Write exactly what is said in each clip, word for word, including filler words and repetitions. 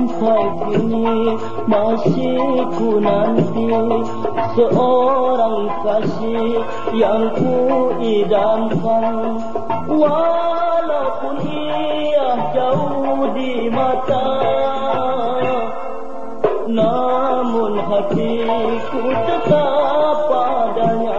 Sampai kini masih ku nanti seorang kasih yang ku idamkan, walaupun ia jauh di mata, namun hatiku tetap padanya.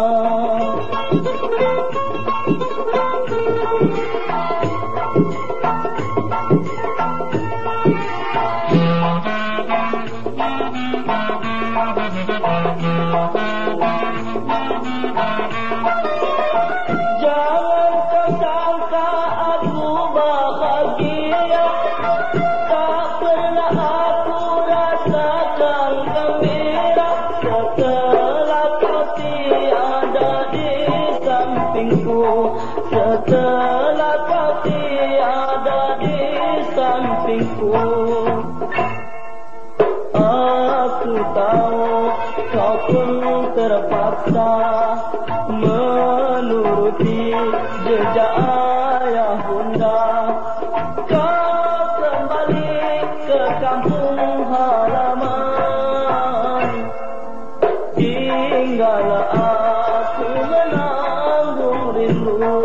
Jangan kau sangka aku bahagia, tak pernah aku rasakan gembira setelah kau tiada di sampingku, setelah kau tiada di sampingku. Aku tahu kau pun terpaksa menuruti jejak ayah bunda. Kau kembali ke kampung halaman, tinggallah aku menanggung rindu.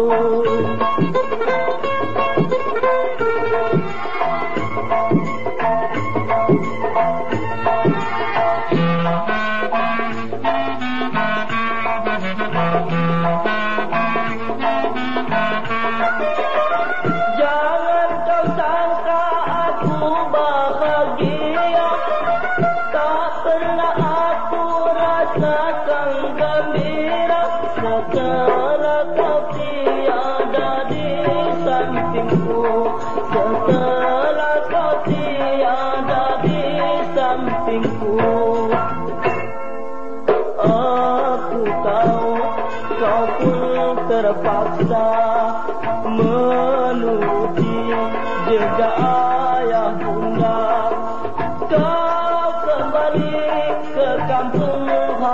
Jangan kau sangka aku bahagia, tak pernah aku rasakan gembira setelah kau tiada di sampingku, setelah kau tiada di sampingku. Aku tahu kau pun terpaksa menuruti jejak ayah bunda. Kau kembali ke kampung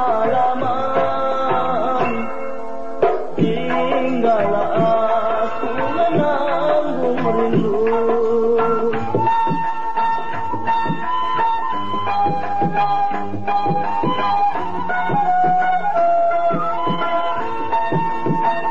halaman, tinggallah aku menanggung rindu. Thank you.